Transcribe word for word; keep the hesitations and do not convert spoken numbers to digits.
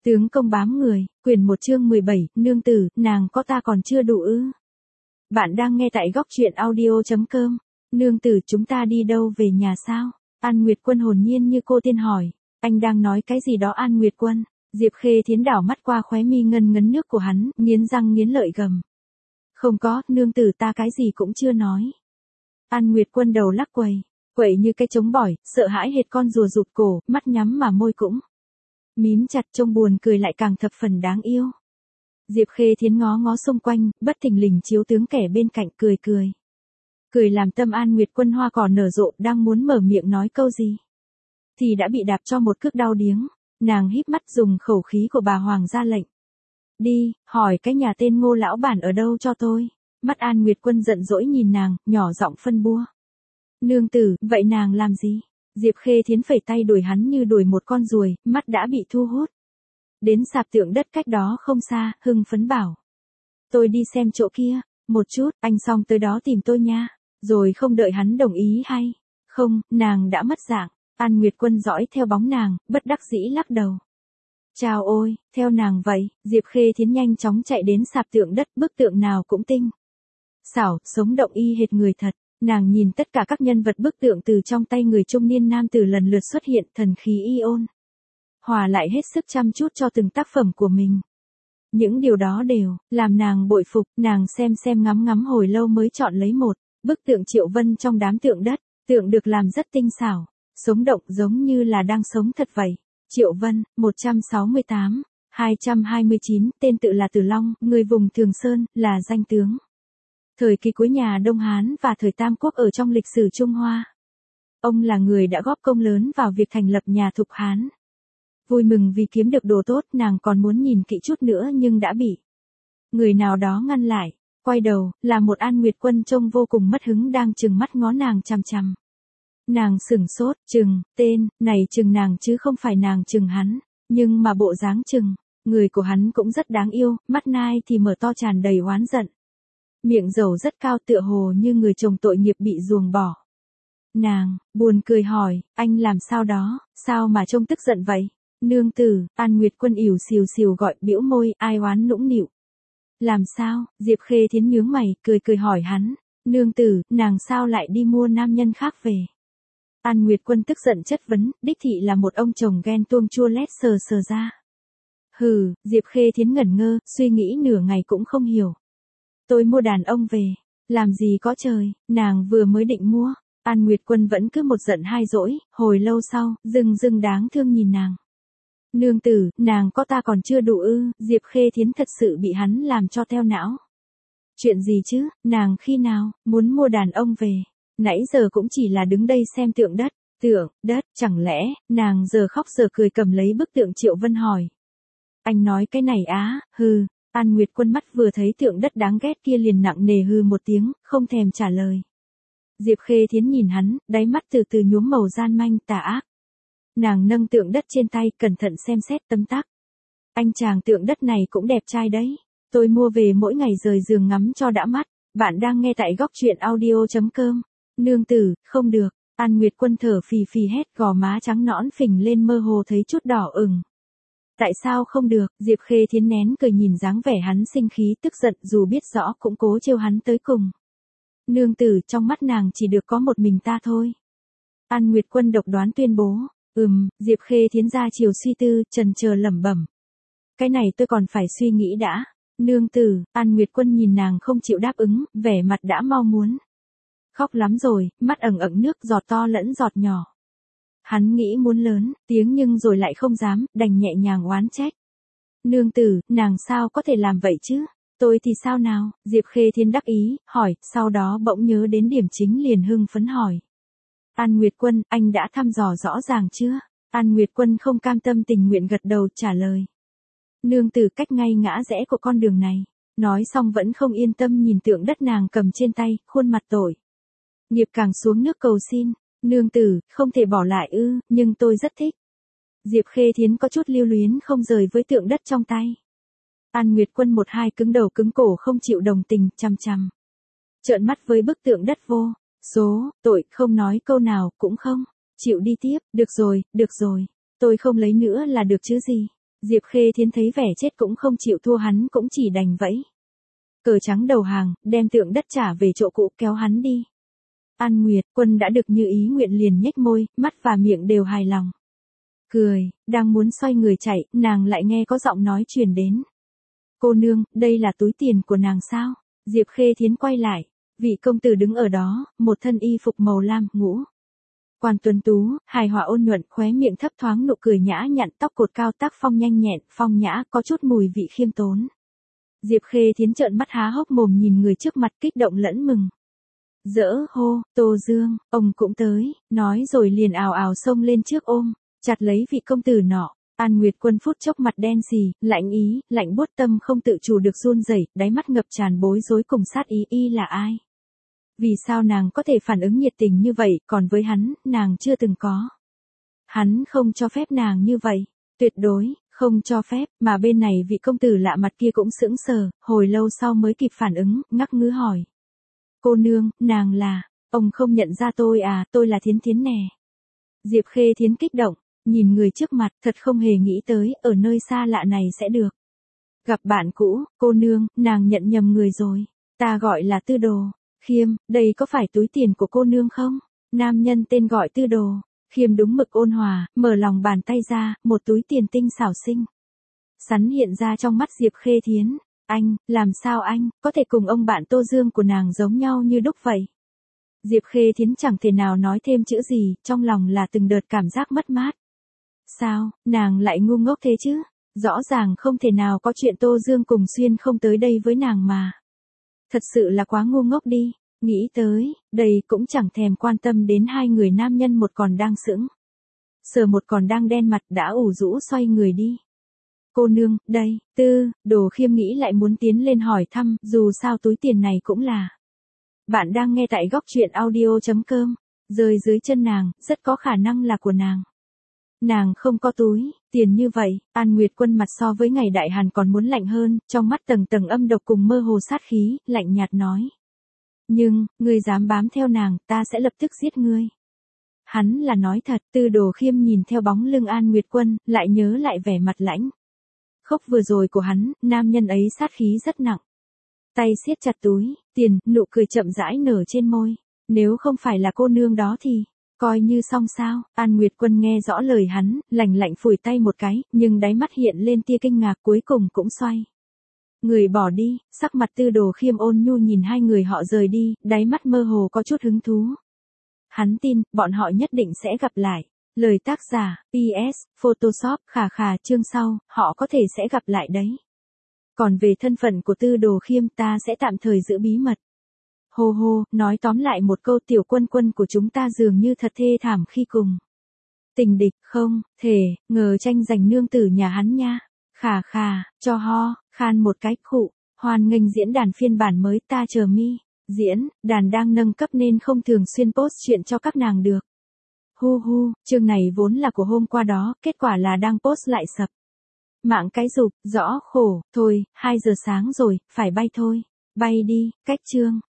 Tướng công bám người, quyển một chương mười bảy, nương tử, nàng có ta còn chưa đủ ư. Bạn đang nghe tại góc truyện audio.com. Nương tử, chúng ta đi đâu, về nhà sao? An Nguyệt Quân hồn nhiên như cô tiên hỏi. Anh đang nói cái gì đó An Nguyệt Quân? Diệp Khê Thiến đảo mắt qua khóe mi ngân ngấn nước của hắn, nghiến răng nghiến lợi gầm. Không có, nương tử, ta cái gì cũng chưa nói. An Nguyệt Quân đầu lắc quầy, quậy như cái trống bỏi, sợ hãi hệt con rùa rụt cổ, mắt nhắm mà môi cũng mím chặt, trông buồn cười lại càng thập phần đáng yêu. Diệp Khê Thiến ngó ngó xung quanh, bất thình lình chiếu tướng kẻ bên cạnh cười cười. Cười làm tâm An Nguyệt Quân hoa cỏ nở rộ, đang muốn mở miệng nói câu gì thì đã bị đạp cho một cước đau điếng. Nàng híp mắt dùng khẩu khí của bà Hoàng ra lệnh. Đi, hỏi cái nhà tên Ngô lão bản ở đâu cho tôi. Mắt An Nguyệt Quân giận dỗi nhìn nàng, nhỏ giọng phân bua. Nương tử, vậy nàng làm gì? Diệp Khê Thiến phẩy tay đuổi hắn như đuổi một con ruồi, mắt đã bị thu hút. Đến sạp tượng đất cách đó không xa, hưng phấn bảo. Tôi đi xem chỗ kia, một chút, anh xong tới đó tìm tôi nha. Rồi không đợi hắn đồng ý hay. Không, nàng đã mất dạng. An Nguyệt Quân dõi theo bóng nàng, bất đắc dĩ lắc đầu. Chào ôi, theo nàng vậy, Diệp Khê Thiến nhanh chóng chạy đến sạp tượng đất, bức tượng nào cũng tinh xảo, sống động y hệt người thật. Nàng nhìn tất cả các nhân vật bức tượng từ trong tay người trung niên nam tử lần lượt xuất hiện, thần khí y ôn hòa lại hết sức chăm chút cho từng tác phẩm của mình. Những điều đó đều làm nàng bội phục. Nàng xem xem ngắm ngắm hồi lâu mới chọn lấy một bức tượng Triệu Vân trong đám tượng đất. Tượng được làm rất tinh xảo, sống động giống như là đang sống thật vậy. Triệu Vân, một trăm sáu mươi tám, hai trăm hai mươi chín, tên tự là Từ Long, người vùng Thường Sơn, là danh tướng. Thời kỳ cuối nhà Đông Hán và thời Tam Quốc ở trong lịch sử Trung Hoa. Ông là người đã góp công lớn vào việc thành lập nhà Thục Hán. Vui mừng vì kiếm được đồ tốt, nàng còn muốn nhìn kỹ chút nữa nhưng đã bị người nào đó ngăn lại. Quay đầu, là một An Nguyệt Quân trông vô cùng mất hứng đang trừng mắt ngó nàng chằm chằm. Nàng sửng sốt, chừng, tên, này chừng nàng chứ không phải nàng chừng hắn, nhưng mà bộ dáng chừng, người của hắn cũng rất đáng yêu, mắt nai thì mở to tràn đầy oán giận. Miệng dầu rất cao tựa hồ như người chồng tội nghiệp bị ruồng bỏ. Nàng, buồn cười hỏi, anh làm sao đó, sao mà trông tức giận vậy? Nương tử, An Nguyệt Quân ỉu xìu xìu gọi, bĩu môi, ai oán nũng nịu. Làm sao? Diệp Khê Thiến nhướng mày, cười cười hỏi hắn. Nương tử, nàng sao lại đi mua nam nhân khác về? An Nguyệt Quân tức giận chất vấn, đích thị là một ông chồng ghen tuông chua lét sờ sờ ra. Hừ, Diệp Khê Thiến ngẩn ngơ, suy nghĩ nửa ngày cũng không hiểu. Tôi mua đàn ông về, làm gì có trời, nàng vừa mới định mua. An Nguyệt Quân vẫn cứ một giận hai dỗi, hồi lâu sau, dưng dưng đáng thương nhìn nàng. Nương tử, nàng có ta còn chưa đủ ư? Diệp Khê Thiến thật sự bị hắn làm cho theo não. Chuyện gì chứ, nàng khi nào, muốn mua đàn ông về? Nãy giờ cũng chỉ là đứng đây xem tượng đất, tượng, đất, chẳng lẽ, nàng giờ khóc giờ cười cầm lấy bức tượng Triệu Vân hỏi. Anh nói cái này á, hừ, An Nguyệt Quân mắt vừa thấy tượng đất đáng ghét kia liền nặng nề hừ một tiếng, không thèm trả lời. Diệp Khê Thiến nhìn hắn, đáy mắt từ từ nhuốm màu gian manh tà ác. Nàng nâng tượng đất trên tay, cẩn thận xem xét tấm tắc. Anh chàng tượng đất này cũng đẹp trai đấy. Tôi mua về mỗi ngày rời giường ngắm cho đã mắt. Bạn đang nghe tại góc truyện audio.com. Nương tử, không được. An Nguyệt Quân thở phì phì hét, gò má trắng nõn phình lên mơ hồ thấy chút đỏ ửng. Tại sao không được? Diệp Khê Thiến nén cười nhìn dáng vẻ hắn sinh khí tức giận, dù biết rõ cũng cố trêu hắn tới cùng. Nương tử, trong mắt nàng chỉ được có một mình ta thôi. An Nguyệt Quân độc đoán tuyên bố. Ừm, Diệp Khê Thiến ra chiều suy tư, trần chờ lẩm bẩm. Cái này tôi còn phải suy nghĩ đã. Nương tử, An Nguyệt Quân nhìn nàng không chịu đáp ứng, vẻ mặt đã mau muốn khóc lắm rồi, mắt ẩn ẩn nước giọt to lẫn giọt nhỏ. Hắn nghĩ muốn lớn tiếng nhưng rồi lại không dám, đành nhẹ nhàng oán trách. Nương tử, nàng sao có thể làm vậy chứ? Tôi thì sao nào? Diệp Khê Thiến đắc ý, hỏi, sau đó bỗng nhớ đến điểm chính liền hưng phấn hỏi. An Nguyệt Quân, anh đã thăm dò rõ ràng chưa? An Nguyệt Quân không cam tâm tình nguyện gật đầu trả lời. Nương tử, cách ngay ngã rẽ của con đường này. Nói xong vẫn không yên tâm nhìn tượng đất nàng cầm trên tay, khuôn mặt tội nghiệp càng xuống nước cầu xin. Nương tử, không thể bỏ lại ư, nhưng tôi rất thích. Diệp Khê Thiến có chút lưu luyến không rời với tượng đất trong tay. An Nguyệt Quân một hai cứng đầu cứng cổ không chịu đồng tình, chằm chằm trợn mắt với bức tượng đất vô số, tội, không nói câu nào, cũng không chịu đi tiếp. Được rồi, được rồi, tôi không lấy nữa là được chứ gì. Diệp Khê Thiến thấy vẻ chết cũng không chịu thua hắn cũng chỉ đành vẫy cờ trắng đầu hàng, đem tượng đất trả về chỗ cũ kéo hắn đi. An Nguyệt Quân đã được như ý nguyện liền nhếch môi, mắt và miệng đều hài lòng. Cười, đang muốn xoay người chạy, nàng lại nghe có giọng nói truyền đến. Cô nương, đây là túi tiền của nàng sao? Diệp Khê Thiến quay lại, vị công tử đứng ở đó, một thân y phục màu lam, ngũ quan tuấn tú, hài hòa ôn nhuận, khóe miệng thấp thoáng nụ cười nhã nhặn, tóc cột cao tác phong nhanh nhẹn, phong nhã, có chút mùi vị khiêm tốn. Diệp Khê Thiến trợn mắt há hốc mồm nhìn người trước mặt kích động lẫn mừng. Dỡ hô, Tô Dương, ông cũng tới, nói rồi liền ào ào xông lên trước ôm, chặt lấy vị công tử nọ. An Nguyệt Quân phút chốc mặt đen xì, lạnh ý, lạnh buốt tâm không tự chủ được run rẩy, đáy mắt ngập tràn bối rối cùng sát ý. Y là ai? Vì sao nàng có thể phản ứng nhiệt tình như vậy, còn với hắn, nàng chưa từng có. Hắn không cho phép nàng như vậy, tuyệt đối, không cho phép, mà bên này vị công tử lạ mặt kia cũng sững sờ, hồi lâu sau mới kịp phản ứng, ngắc ngứ hỏi. Cô nương, nàng là, ông không nhận ra tôi à, tôi là Thiến Thiến nè. Diệp Khê Thiến kích động, nhìn người trước mặt, thật không hề nghĩ tới, ở nơi xa lạ này sẽ được gặp bạn cũ. Cô nương, nàng nhận nhầm người rồi, ta gọi là Tư Đồ Khiêm, đây có phải túi tiền của cô nương không? Nam nhân tên gọi Tư Đồ Khiêm đúng mực ôn hòa, mở lòng bàn tay ra, một túi tiền tinh xảo xinh xắn hiện ra trong mắt Diệp Khê Thiến. Anh, làm sao anh, có thể cùng ông bạn Tô Dương của nàng giống nhau như đúc vậy? Diệp Khê Thiến chẳng thể nào nói thêm chữ gì, trong lòng là từng đợt cảm giác mất mát. Sao, nàng lại ngu ngốc thế chứ? Rõ ràng không thể nào có chuyện Tô Dương cùng Xuyên không tới đây với nàng mà. Thật sự là quá ngu ngốc đi, nghĩ tới, đây cũng chẳng thèm quan tâm đến hai người nam nhân, một còn đang sững sờ một còn đang đen mặt, đã ủ rũ xoay người đi. Cô nương, đây, Tư Đồ Khiêm nghĩ lại muốn tiến lên hỏi thăm, dù sao túi tiền này cũng là. Bạn đang nghe tại góc truyện audio chấm com, rơi dưới chân nàng, rất có khả năng là của nàng. Nàng không có túi tiền như vậy. An Nguyệt Quân mặt so với ngày đại hàn còn muốn lạnh hơn, trong mắt tầng tầng âm độc cùng mơ hồ sát khí, lạnh nhạt nói. Nhưng, ngươi dám bám theo nàng, ta sẽ lập tức giết ngươi. Hắn là nói thật. Tư Đồ Khiêm nhìn theo bóng lưng An Nguyệt Quân, lại nhớ lại vẻ mặt lãnh khốc vừa rồi của hắn, nam nhân ấy sát khí rất nặng. Tay siết chặt túi tiền, nụ cười chậm rãi nở trên môi. Nếu không phải là cô nương đó thì coi như xong sao? An Nguyệt Quân nghe rõ lời hắn, lạnh lạnh phủi tay một cái, nhưng đáy mắt hiện lên tia kinh ngạc, cuối cùng cũng xoay người bỏ đi. Sắc mặt Tư Đồ Khiêm ôn nhu nhìn hai người họ rời đi, đáy mắt mơ hồ có chút hứng thú. Hắn tin, bọn họ nhất định sẽ gặp lại. Lời tác giả, pê ét, Photoshop, khà khà, chương sau, họ có thể sẽ gặp lại đấy. Còn về thân phận của Tư Đồ Khiêm, ta sẽ tạm thời giữ bí mật. Hô hô, nói tóm lại một câu, Tiểu Quân Quân của chúng ta dường như thật thê thảm khi cùng tình địch, không thể ngờ tranh giành nương tử nhà hắn nha. Khà khà, cho ho khan một cái. Khụ, hoan nghênh diễn đàn phiên bản mới, ta chờ mi diễn đàn đang nâng cấp nên không thường xuyên post chuyện cho các nàng được. Hu hu, chương này vốn là của hôm qua đó, kết quả là đang post lại sập mạng cái rụp, rõ khổ. Thôi, hai giờ sáng rồi, phải bay thôi. Bay đi, cách chương.